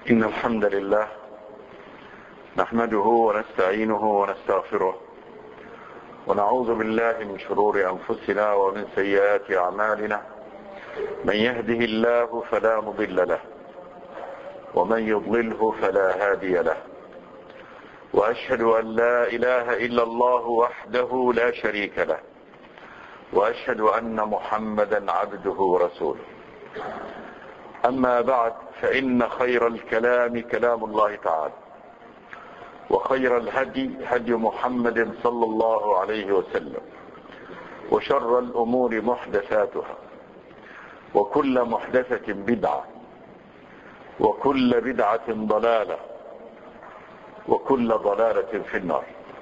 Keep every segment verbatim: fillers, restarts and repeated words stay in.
إن الحمد لله نحمده ونستعينه ونستغفره ونعوذ بالله من شرور أنفسنا ومن سيئات أعمالنا. من يهده الله فلا مضل له ومن يضلله فلا هادي له، وأشهد أن لا إله إلا الله وحده لا شريك له، وأشهد أن محمدا عبده ورسوله. أما بعد، فإن خير الكلام كلام الله تعالى، وخير الهدي هدي محمد صلى الله عليه وسلم، وشر الأمور محدثاتها، وكل محدثة بدعة، وكل بدعة ضلالة، وكل ضلالة في النار.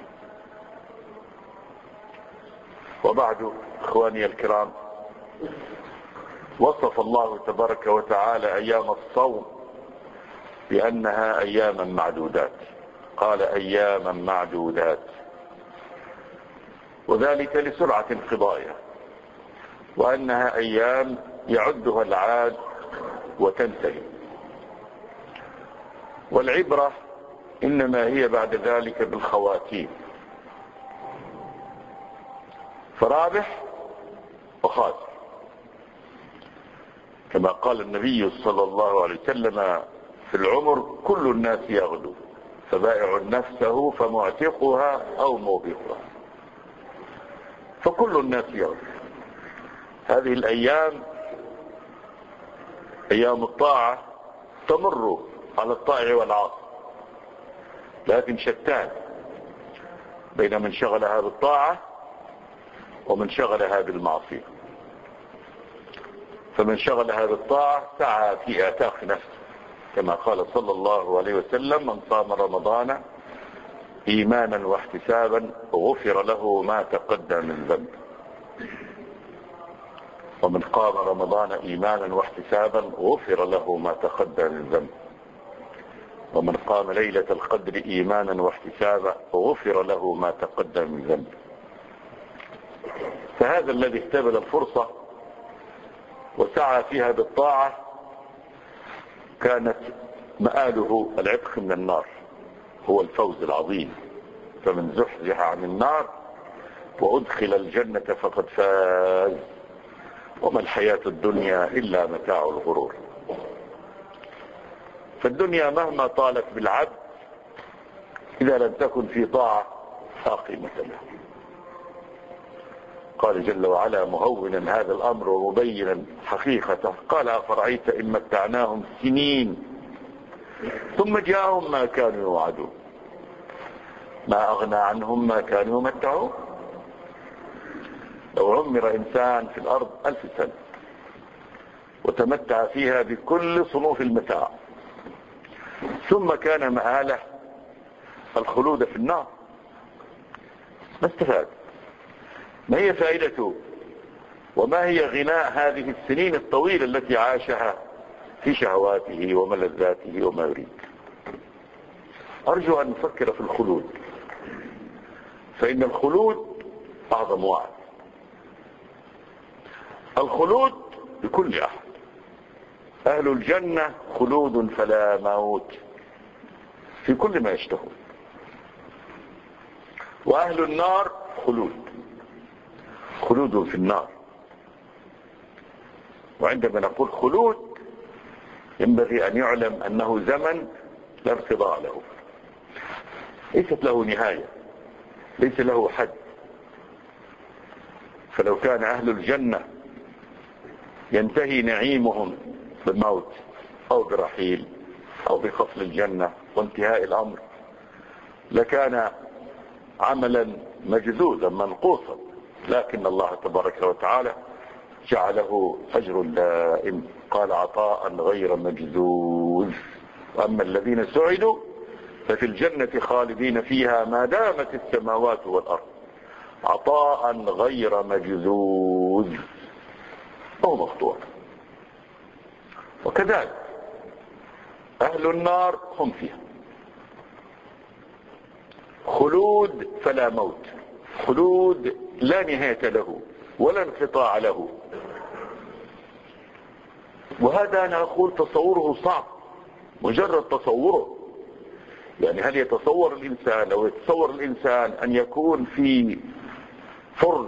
وبعد، إخواني الكرام، وصف الله تبارك وتعالى أيام الصوم بأنها أياما معدودات. قال أياما معدودات، وذلك لسرعة انقضائها، وأنها أيام يعدها العاد وتنتهي، والعبرة إنما هي بعد ذلك بالخواتيم، فرابح وخاسر، كما قال النبي صلى الله عليه وسلم: في العمر كل الناس يغدو، فبائع نفسه فمعتقها أو موبقها. فكل الناس يغدو. هذه الأيام أيام الطاعة تمر على الطائع والعاصي، لكن شتان بين من شغلها بالطاعة ومن شغلها بالمعصية. فمن شغلها بالطاعة سعى في آتاق نفسه، كما قال صلى الله عليه وسلم: من صام رمضان إيمانا واحتسابا غفر له ما تقدم من ذنبه. ومن قام رمضان إيمانا واحتسابا غفر له ما تقدم من ذنبه. ومن قام ليلة القدر إيمانا واحتسابا غفر له ما تقدم من ذنبه. فهذا الذي اهتبل الفرصة وسعى فيها بالطاعة كانت مآله العتق من النار، هو الفوز العظيم. فمن زحزح عن النار وأدخل الجنة فقد فاز، وما الحياة الدنيا إلا متاع الغرور. فالدنيا مهما طالت بالعبد إذا لم تكن في طاعة لا قيمة له. قال جل وعلا مهونا هذا الأمر ومبينا حقيقته: قال: أفرأيت إن متعناهم سنين ثم جاءهم ما كانوا يوعدون ما أغنى عنهم ما كانوا يمتعون. لو عمر إنسان في الأرض ألف سنة وتمتع فيها بكل صنوف المتاع، ثم كان مآله الخلود في النار، ما استفاد؟ ما هي فائدته؟ وما هي غناء هذه السنين الطويلة التي عاشها في شهواته وملذاته وما يريد؟ أرجو أن نفكر في الخلود، فإن الخلود أعظم وعد. الخلود لكل أحد. أهل الجنة خلود فلا موت في كل ما يشتهون، وأهل النار خلود خلود في النار. وعندما نقول خلود ينبغي أن يعلم أنه زمن لا انقضاء له، ليست له نهاية، ليس له حد. فلو كان أهل الجنة ينتهي نعيمهم بالموت أو برحيل أو بفصل الجنة وانتهاء الأمر لكان عملا مجزوزا منقوصا، لكن الله تبارك وتعالى جعله أجر دائم. قال: عطاء غير مجزوز. وأما الذين سعدوا ففي الجنة خالدين فيها ما دامت السماوات والأرض، عطاء غير مجزوز، أو مقطوع. وكذلك أهل النار هم فيها خلود فلا موت، خلود لا نهاية له ولا انقطاع له. وهذا أنا أقول تصوره صعب، مجرد تصوره. يعني هل يتصور الإنسان أو يتصور الإنسان أن يكون في فرن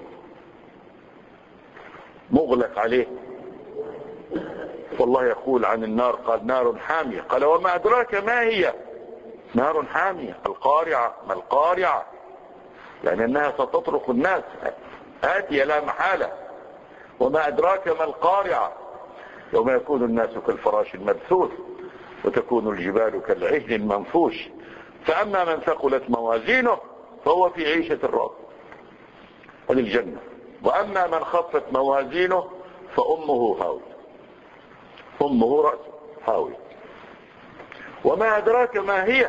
مغلق عليه؟ والله يقول عن النار قال نار حامية، قال وما أدراك ما هي نار حامية، القارعة. ما القارعة؟ يعني أنها ستطرق الناس، آتية لا محالة. وما أدراك ما القارعة، يوم يكون الناس كالفراش المبثوث وتكون الجبال كالعهن المنفوش، فأما من ثقلت موازينه فهو في عيشة راضية، هذه الجنة. وأما من خفت موازينه فأمه هاوية، أمه رأسه هاوية. وما أدراك ما هي،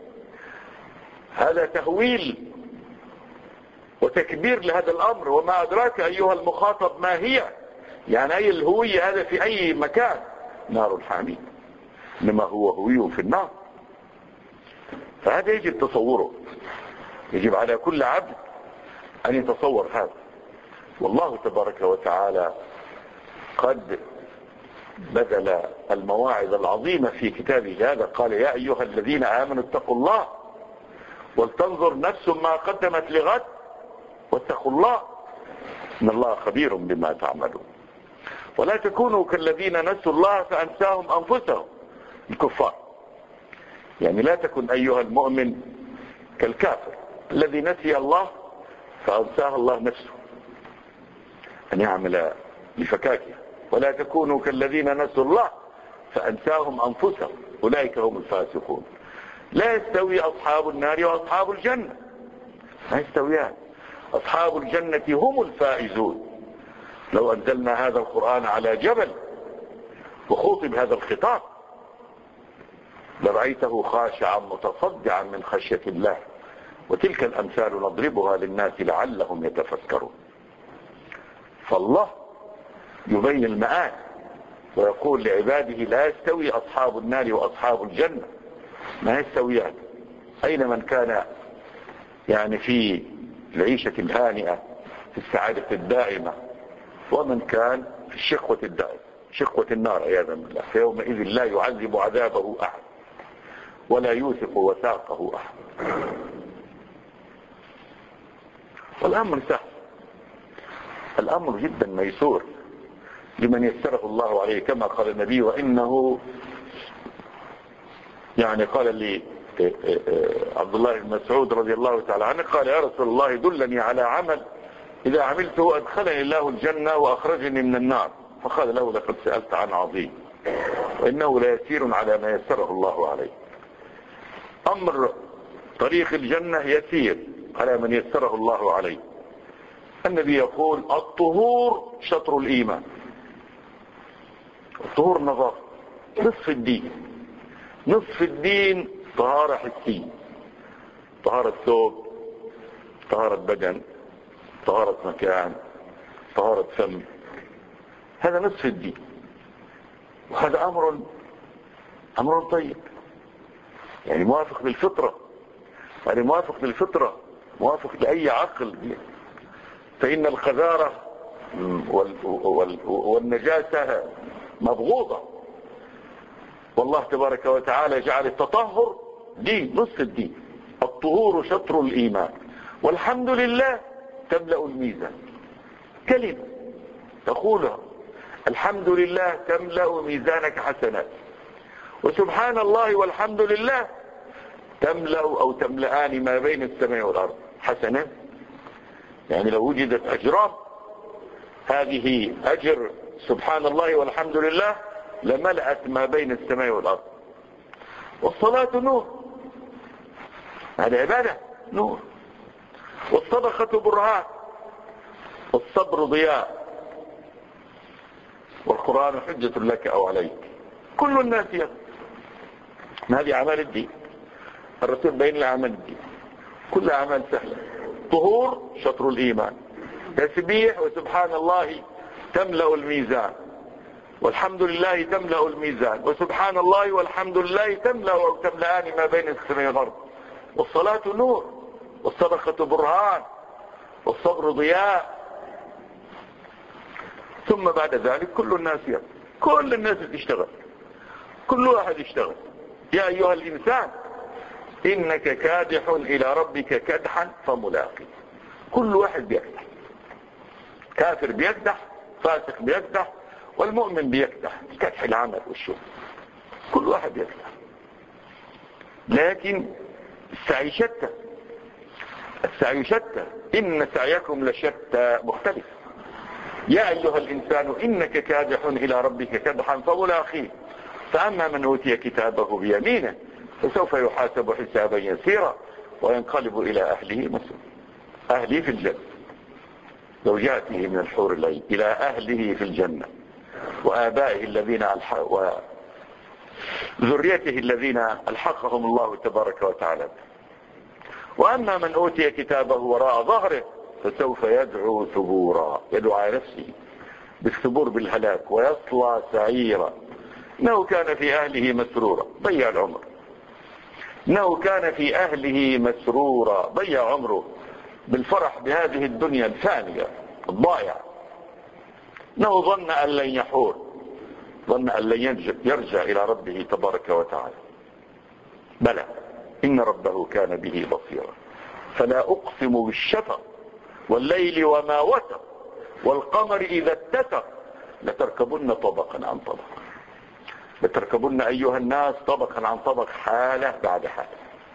هذا تهويل وتكبير لهذا الأمر. وما أدراك أيها المخاطب ما هي، يعني أي الهوية، هذا في أي مكان. نار حامية، إنما هو هوي في النار. فهذا يجب تصوره، يجب على كل عبد أن يتصور هذا. والله تبارك وتعالى قد بذل المواعظ العظيمة في كتابه هذا، قال يا أيها الذين آمنوا اتقوا الله ولتنظر نفس ما قدمت لغد واتقوا الله إن الله خبير بما تعملون. ولا تكونوا كالذين نسوا الله فأنساهم أنفسهم، الكفار. يعني لا تكن أيها المؤمن كالكافر الذي نسي الله فأنساه الله نفسه أن يعمل لفكاكه. ولا تكونوا كالذين نسوا الله فأنساهم أنفسهم أولئك هم الفاسقون. لا يستوي أصحاب النار وأصحاب الجنة، ما يستويان. أصحاب الجنة هم الفائزون. لو أنزلنا هذا القرآن على جبل وخوطب هذا الخطاب لرأيته خاشعا متصدعا من خشية الله. وتلك الأمثال نضربها للناس لعلهم يتفكرون. فالله يبين المآل ويقول لعباده لا يستوي أصحاب النار وأصحاب الجنة، ما يستويان. أين من كان يعني في العيشة الهانئة في السعادة الدائمة، ومن كان في الشقوة الدائمة، شقوة النار عياذا بالله. فيومئذ لا يعذب عذابه أحد ولا يوثق وثاقه أحد. والأمر سهل، الأمر جدا ميسور لمن يسره الله عليه، كما قال النبي. وإنه يعني قال لي عبد الله بن مسعود رضي الله تعالى عنه، قال يا رسول الله دلني على عمل إذا عملته أدخلني الله الجنة وأخرجني من النار. فقال له لقد سألت عن عظيم وإنه ليسير على ما يسره الله عليه. أمر طريق الجنة يسير على من يسره الله عليه. النبي يقول الطهور شطر الإيمان. الطهور نظافة، نصف الدين. نصف الدين طهارة حسية، طهارة ثوب، طهارة بدن، طهارة مكان، طهارة فم. هذا نصف الدين. وهذا أمر أمر طيب، يعني موافق للفطرة، يعني موافق للفطرة، موافق لأي عقل. فإن القذارة والنجاسة مبغوضة، والله تبارك وتعالى جعل التطهر دين، نصف الدين. الطهور شطر الإيمان والحمد لله تملأ الميزان. كلمة تقولها الحمد لله تملأ ميزانك حسنات، وسبحان الله والحمد لله تملأ أو تملأان ما بين السماء والأرض حسنات. يعني لو وجدت أجرام، هذه أجر سبحان الله والحمد لله لملأت ما بين السماء والأرض. والصلاة نور، هذه عبادة نور. والصدقة برهان، والصبر ضياء، والقرآن حجة لك أو عليك. كل الناس يقول هذه أعمال الدين، الرسول بين لأعمال الدين كل أعمال سهلة. طهور شطر الإيمان، تسبيح وسبحان الله تملأ الميزان، والحمد لله تملأ الميزان، وسبحان الله والحمد لله تملأ أو تملأان ما بين السماء والأرض. والصلاة نور، والصدقة برهان، والصبر ضياء. ثم بعد ذلك كل الناس يقول، كل الناس تشتغل. كل واحد يشتغل. يا أيها الإنسان إنك كادح إلى ربك كدحا فملاقي. كل واحد بيكدح، كافر بيكدح، فاسق بيكدح، والمؤمن بيكدح، كدح العمل والشغل، كل واحد يكدح. لكن السعي شتى، السعي شتى، إن سعيكم لشتى، مختلف. يا أيها الإنسان إنك كادح إلى ربك كدحا فملاقيه، فأما من أوتي كتابه بيمينه فسوف يحاسب حسابا يسيرا وينقلب إلى أهله مسرورا. أهله في الجنة، زوجاته من الحور العين، إلى أهله في الجنة، وآبائه الذين ألحق وذريته الذين ألحقهم الله تبارك وتعالى. وأما من أوتي كتابه وراء ظهره فسوف يدعو ثبورا، يدعو على نفسه بالثبور بالهلاك، ويصلى سعيرا، إنه كان في أهله مسرورا، ضيع العمر، إنه كان في أهله مسرورا، ضيع عمره بالفرح بهذه الدنيا الفانية الضائعة. إنه ظن أن لن يحور، ظن أن لن يرجع إلى ربه تبارك وتعالى. بلى إن ربه كان به بصيرا. فلا أقسم بالشفق والليل وما وتر والقمر إذا اتسق لتركبن طبقا عن طبق، لتركبن أيها الناس طبقا عن طبق، حالة بعد حالة،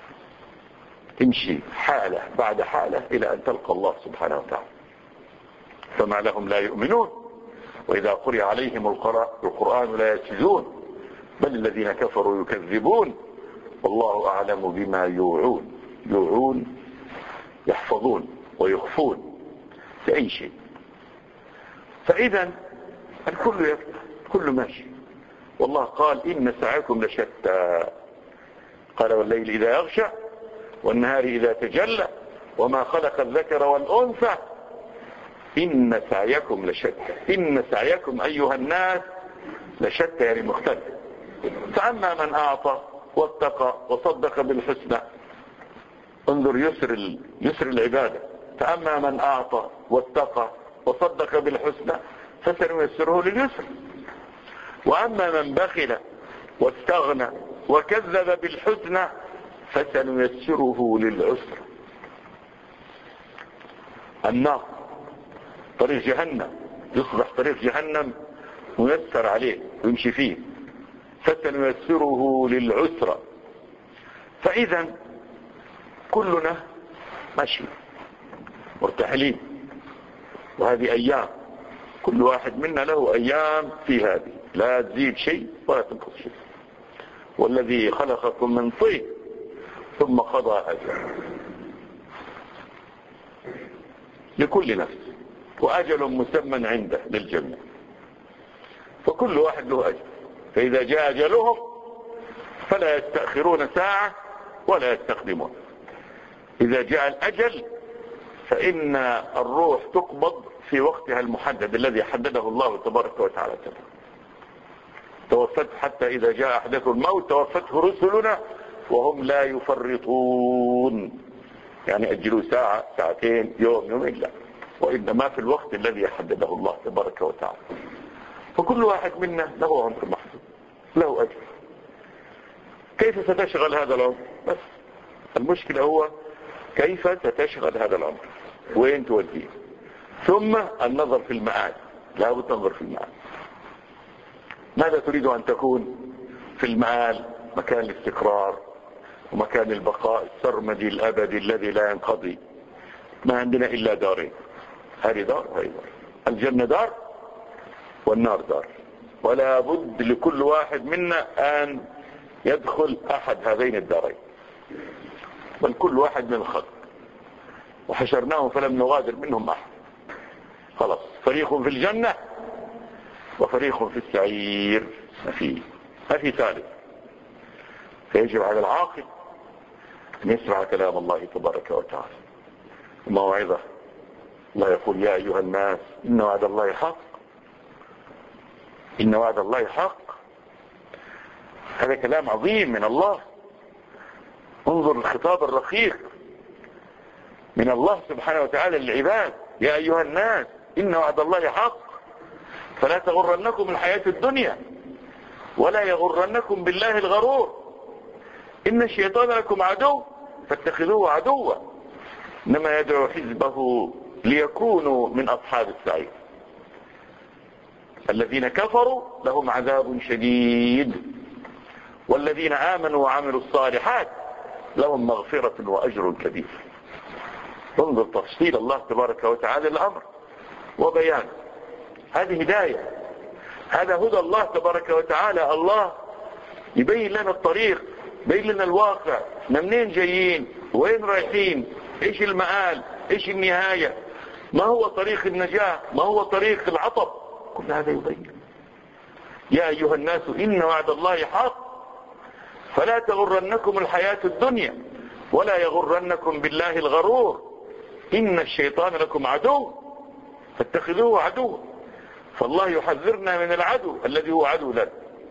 تمشي حالة بعد حالة إلى أن تلقى الله سبحانه وتعالى. فما لهم لا يؤمنون وإذا قرئ عليهم القرآن لا يسجدون بل الذين كفروا يكذبون والله أعلم بما يوعون. يوعون يحفظون ويخفون في أي شيء. فإذا الكل يفتح، الكل ماشي. والله قال إن سعيكم لشتى، قال والليل إذا يغشى والنهار إذا تجلى وما خلق الذكر والأنثى إن سعيكم لشتى. إن سعيكم أيها الناس لشتى، يعني مختلف. فأما من أعطى واتقى وصدق بالحسنى، انظر يسر يسر العبادة. فأما من أعطى واتقى وصدق بالحسنى فسنيسره لليسر. وأما من بخل واستغنى وكذب بالحسنى فسنيسره للعسر. النار طريق جهنم، يصبح طريق جهنم ميسر عليه ويمشي فيه، فسنيسره للعسر. فإذا كلنا ماشي مرتحلين، وهذه أيام، كل واحد منا له أيام في هذه، لا تزيد شيء ولا تنقص شيء. والذي خلقكم من طين ثم قضى أجل لكل نفس وأجل مسمى عنده للجميع، فكل واحد له أجل. فإذا جاء أجلهم فلا يستأخرون ساعة ولا يستقدمون. إذا جاء الأجل فإن الروح تقبض في وقتها المحدد الذي حدده الله تبارك وتعالى. توفت حتى إذا جاء أحدكم الموت توفته رسلنا وهم لا يفرطون، يعني أجلوا ساعة ساعتين يوم يومين، لا، وإنما في الوقت الذي حدده الله تبارك وتعالى. فكل واحد منا له عمر محدود، له أجل. كيف ستشغل هذا العمر؟ بس المشكلة هو كيف ستشغل هذا العمر، وين توديه. ثم النظر في المآل، لا بد تنظر في المآل. ماذا تريد أن تكون في المآل؟ مكان الاستقرار ومكان البقاء السرمدي الأبدي الذي لا ينقضي. ما عندنا إلا دارين، هذه دار وهذه دار. الجنة دار والنار دار، ولا بد لكل واحد منا أن يدخل أحد هذين الدارين، بل كل واحد من الخلق وحشرناهم فلم نغادر منهم أحد. خلاص، فريق في الجنة وفريق في السعير، ما في ما في ثالث. فيجب على العاقل أن يسمع كلام الله تبارك وتعالى وموعظة. الله يقول يا أيها الناس إن وعد الله حق، إن وعد الله حق. هذا كلام عظيم من الله. انظر الخطاب الرقيق من الله سبحانه وتعالى للعباد. يا أيها الناس إن وعد الله حق فلا تغرنكم الحياة الدنيا ولا يغرنكم بالله الغرور إن الشيطان لكم عدو فاتخذوه عدوا إنما يدعو حزبه ليكونوا من أصحاب السعير. الذين كفروا لهم عذاب شديد والذين آمنوا وعملوا الصالحات لهم مغفرة وأجر كبير. انظر تفصيل الله تبارك وتعالى الأمر وبيان. هذه هداية، هذا هدى الله تبارك وتعالى. الله يبين لنا الطريق، يبين لنا الواقع، منين جايين، وين رايحين، ايش المآل، ايش النهاية، ما هو طريق النجاة، ما هو طريق العطب، كل هذا يبين. يا أيها الناس إن وعد الله حق فلا تغرنكم الحياة الدنيا ولا يغرنكم بالله الغرور إن الشيطان لكم عدو فاتخذوه عدوا. فالله يحذرنا من العدو الذي هو عدو لنا.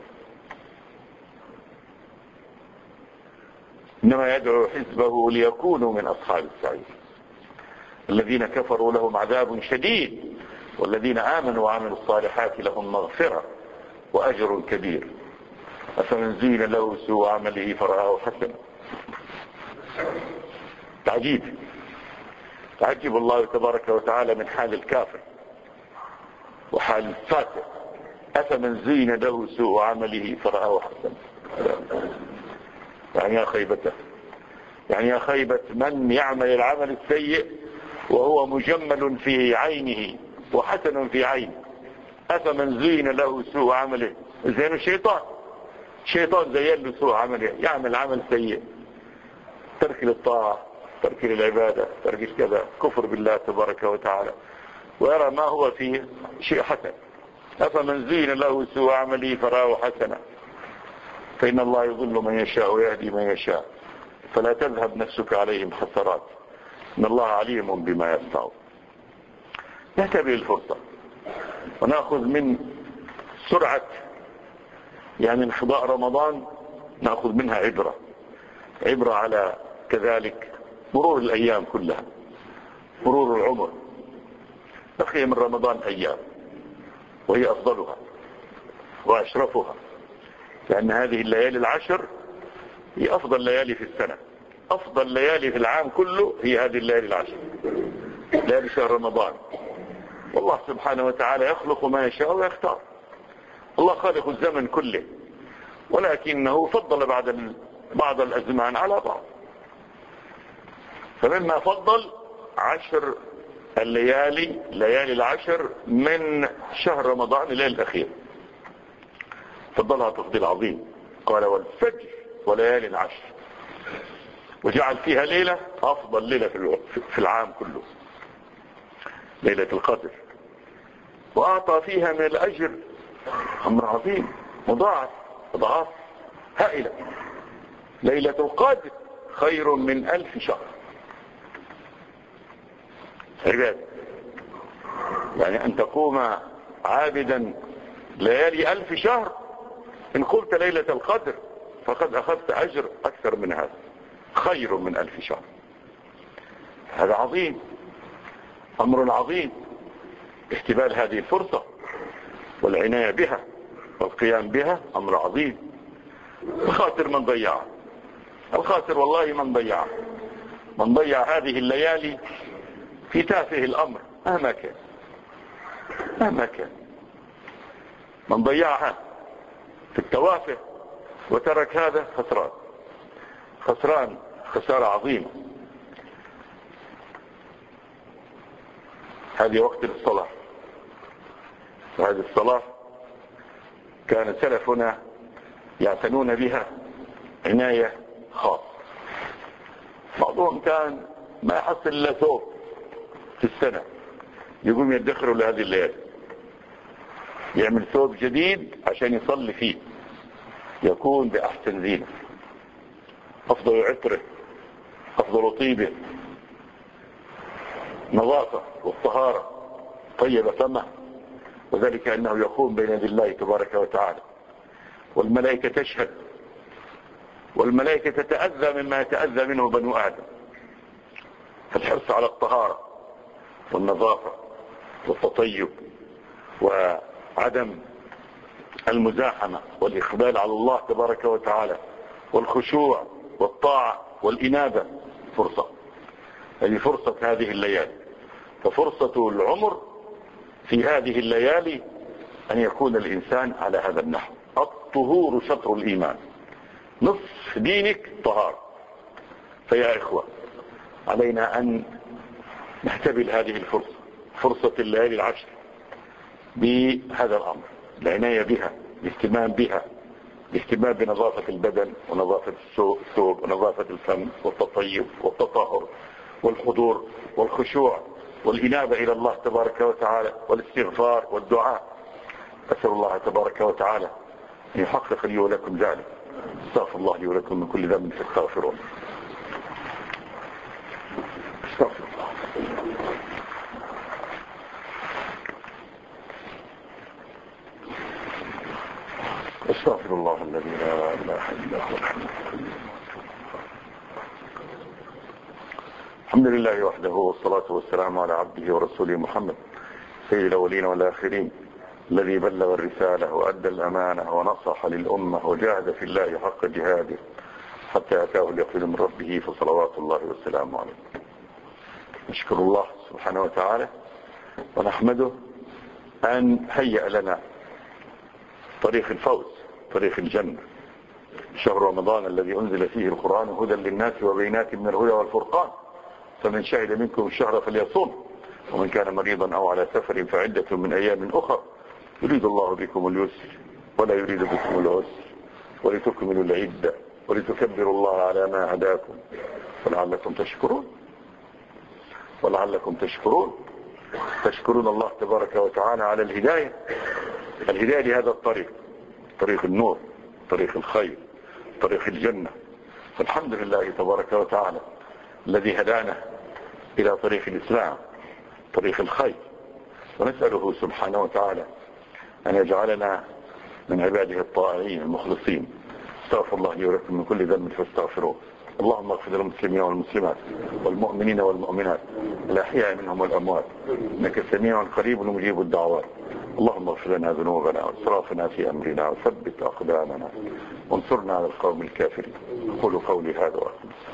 إنما يدعو حزبه ليكونوا من أصحاب السعير. الذين كفروا لهم عذاب شديد والذين آمنوا وعملوا الصالحات لهم مغفرة وأجر كبير. أفمن زين له سوء عمله فرآه حسنا. تعجيب، تعجب الله تبارك وتعالى من حال الكافر وحال الفاسق. أفمن زين له سوء عمله فرآه حسنا. يعني يا خيبته، يعني يا خيبة من يعمل العمل السيء وهو مجمل في عينه وحسن في عينه. أفمن زين له سوء عمله، زين الشيطان، الشيطان زين له سوء عمله، يعمل عمل سيء، ترك للطاعة، ترك للعبادة، ترك كذا، كفر بالله تبارك وتعالى، ويرى ما هو فيه شيء حسن. أفمن زين له سوء عمله فرآه حسنا فإن الله يضل من يشاء ويهدي من يشاء فلا تذهب نفسك عليهم حسرات إن الله عليم بما يصنعون. نهتبه الفرصة ونأخذ من سرعة يعني انقضاء رمضان، نأخذ منها عبرة، عبرة على كذلك مرور الأيام كلها، مرور العمر. بقي من رمضان أيام وهي أفضلها وأشرفها، لأن هذه الليالي العشر هي أفضل ليالي في السنة، أفضل ليالي في العام كله هي هذه الليالي العشر، ليالي شهر رمضان. والله سبحانه وتعالى يخلق ما يشاء ويختار. الله خالق الزمن كله، ولكنه فضل بعد بعض الأزمان على بعض. فمما فضل عشر الليالي، ليالي العشر من شهر رمضان الليل الأخير، فضلها تفضيل عظيم. قال والفجر وليالي العشر، وجعل فيها ليلة أفضل ليلة في العام كله، ليلة القدر، وأعطى فيها من الأجر أمر عظيم مضاعف أضعاف هائلة. ليلة القدر خير من ألف شهر عباد، يعني أن تقوم عابدا ليالي ألف شهر، إن قمت ليلة القدر فقد أخذت أجر أكثر من هذا، خير من ألف شهر. هذا عظيم، أمر عظيم. استبال هذه الفرصة والعناية بها والقيام بها أمر عظيم. الخاسر من ضيعها، الخاسر والله من ضيعها، من ضيع هذه الليالي في تافه الأمر مهما كان، مهما كان، من ضيعها في التوافه وترك هذا خسران، خسران خسارة عظيمة. هذه وقت الصلاة، وهذه الصلاة كان سلفنا يعتنون بها عناية خاصة. بعضهم كان ما يحصل إلا ثوب في السنة يقوم يدخروا لهذه الليالي، يعمل ثوب جديد عشان يصلي فيه، يكون بأحسن زينة، أفضل عطره، أفضل طيبه، نظافة والطهارة، طيب فمه، وذلك أنه يقوم بين يدي الله تبارك وتعالى، والملائكة تشهد، والملائكة تتأذى مما يتأذى منه بنو آدم. فالحرص على الطهارة والنظافة والتطيب وعدم المزاحمة والإقبال على الله تبارك وتعالى والخشوع والطاعة والإنابة فرصة. هذه فرصة هذه الليالي. ففرصة العمر في هذه الليالي أن يكون الإنسان على هذا النحو. الطهور شطر الإيمان، نصف دينك طهارة. فيا إخوة، علينا أن نحتبل هذه الفرصة، فرصة الليالي العشر، بهذا الأمر، العناية بها، الاهتمام بها، الاهتمام بنظافة البدن ونظافة الثوب ونظافة الفم والتطيب والتطهر والحضور والخشوع والإنابة إلى الله تبارك وتعالى والاستغفار والدعاء. أسأل الله تبارك وتعالى أن يحقق لي ولكم ذلك. استغفر الله لي ولكم من كل ذنب فاستغفروه. استغفر الله. استغفر الله الذي لا اله الا هو. الحمد لله وحده، والصلاة والسلام على عبده ورسوله محمد سيد الأولين والآخرين، الذي بلغ الرسالة وأدى الأمانة ونصح للأمة وجاهد في الله حق جهاده حتى أتاه اليقين من ربه، فصلوات الله والسلام عليه. نشكر الله سبحانه وتعالى ونحمده أن هيأ لنا طريق الفوز، طريق الجنة، شهر رمضان الذي أنزل فيه القرآن هدى للناس وبينات من الهدى والفرقان، فمن شهد منكم الشهر فليصوم، ومن كان مريضا أو على سفر فعدة من أيام أخر، يريد الله بكم اليسر ولا يريد بكم العسر، ولتكملوا العدة ولتكبروا الله على ما هداكم ولعلكم تشكرون ولعلكم تشكرون تشكرون الله تبارك وتعالى على الهداية، الهداية لهذا الطريق، طريق النور، طريق الخير، طريق الجنة. فالحمد لله تبارك وتعالى الذي هدانا إلى طريق الإسلام، طريق الخير، ونسأله سبحانه وتعالى أن يجعلنا من عباده الطائعين المخلصين. استغفر الله لي ولكم من كل ذنب فاستغفروه. اللهم اغفر للمسلمين والمسلمات والمؤمنين والمؤمنات الأحياء منهم والأموات، إنك سميع قريب مجيب الدعوات. اللهم اغفر لنا ذنوبنا واسرافنا في أمرنا وثبت أقدامنا وانصرنا على القوم الكافرين. أقول قولي هذا وأقول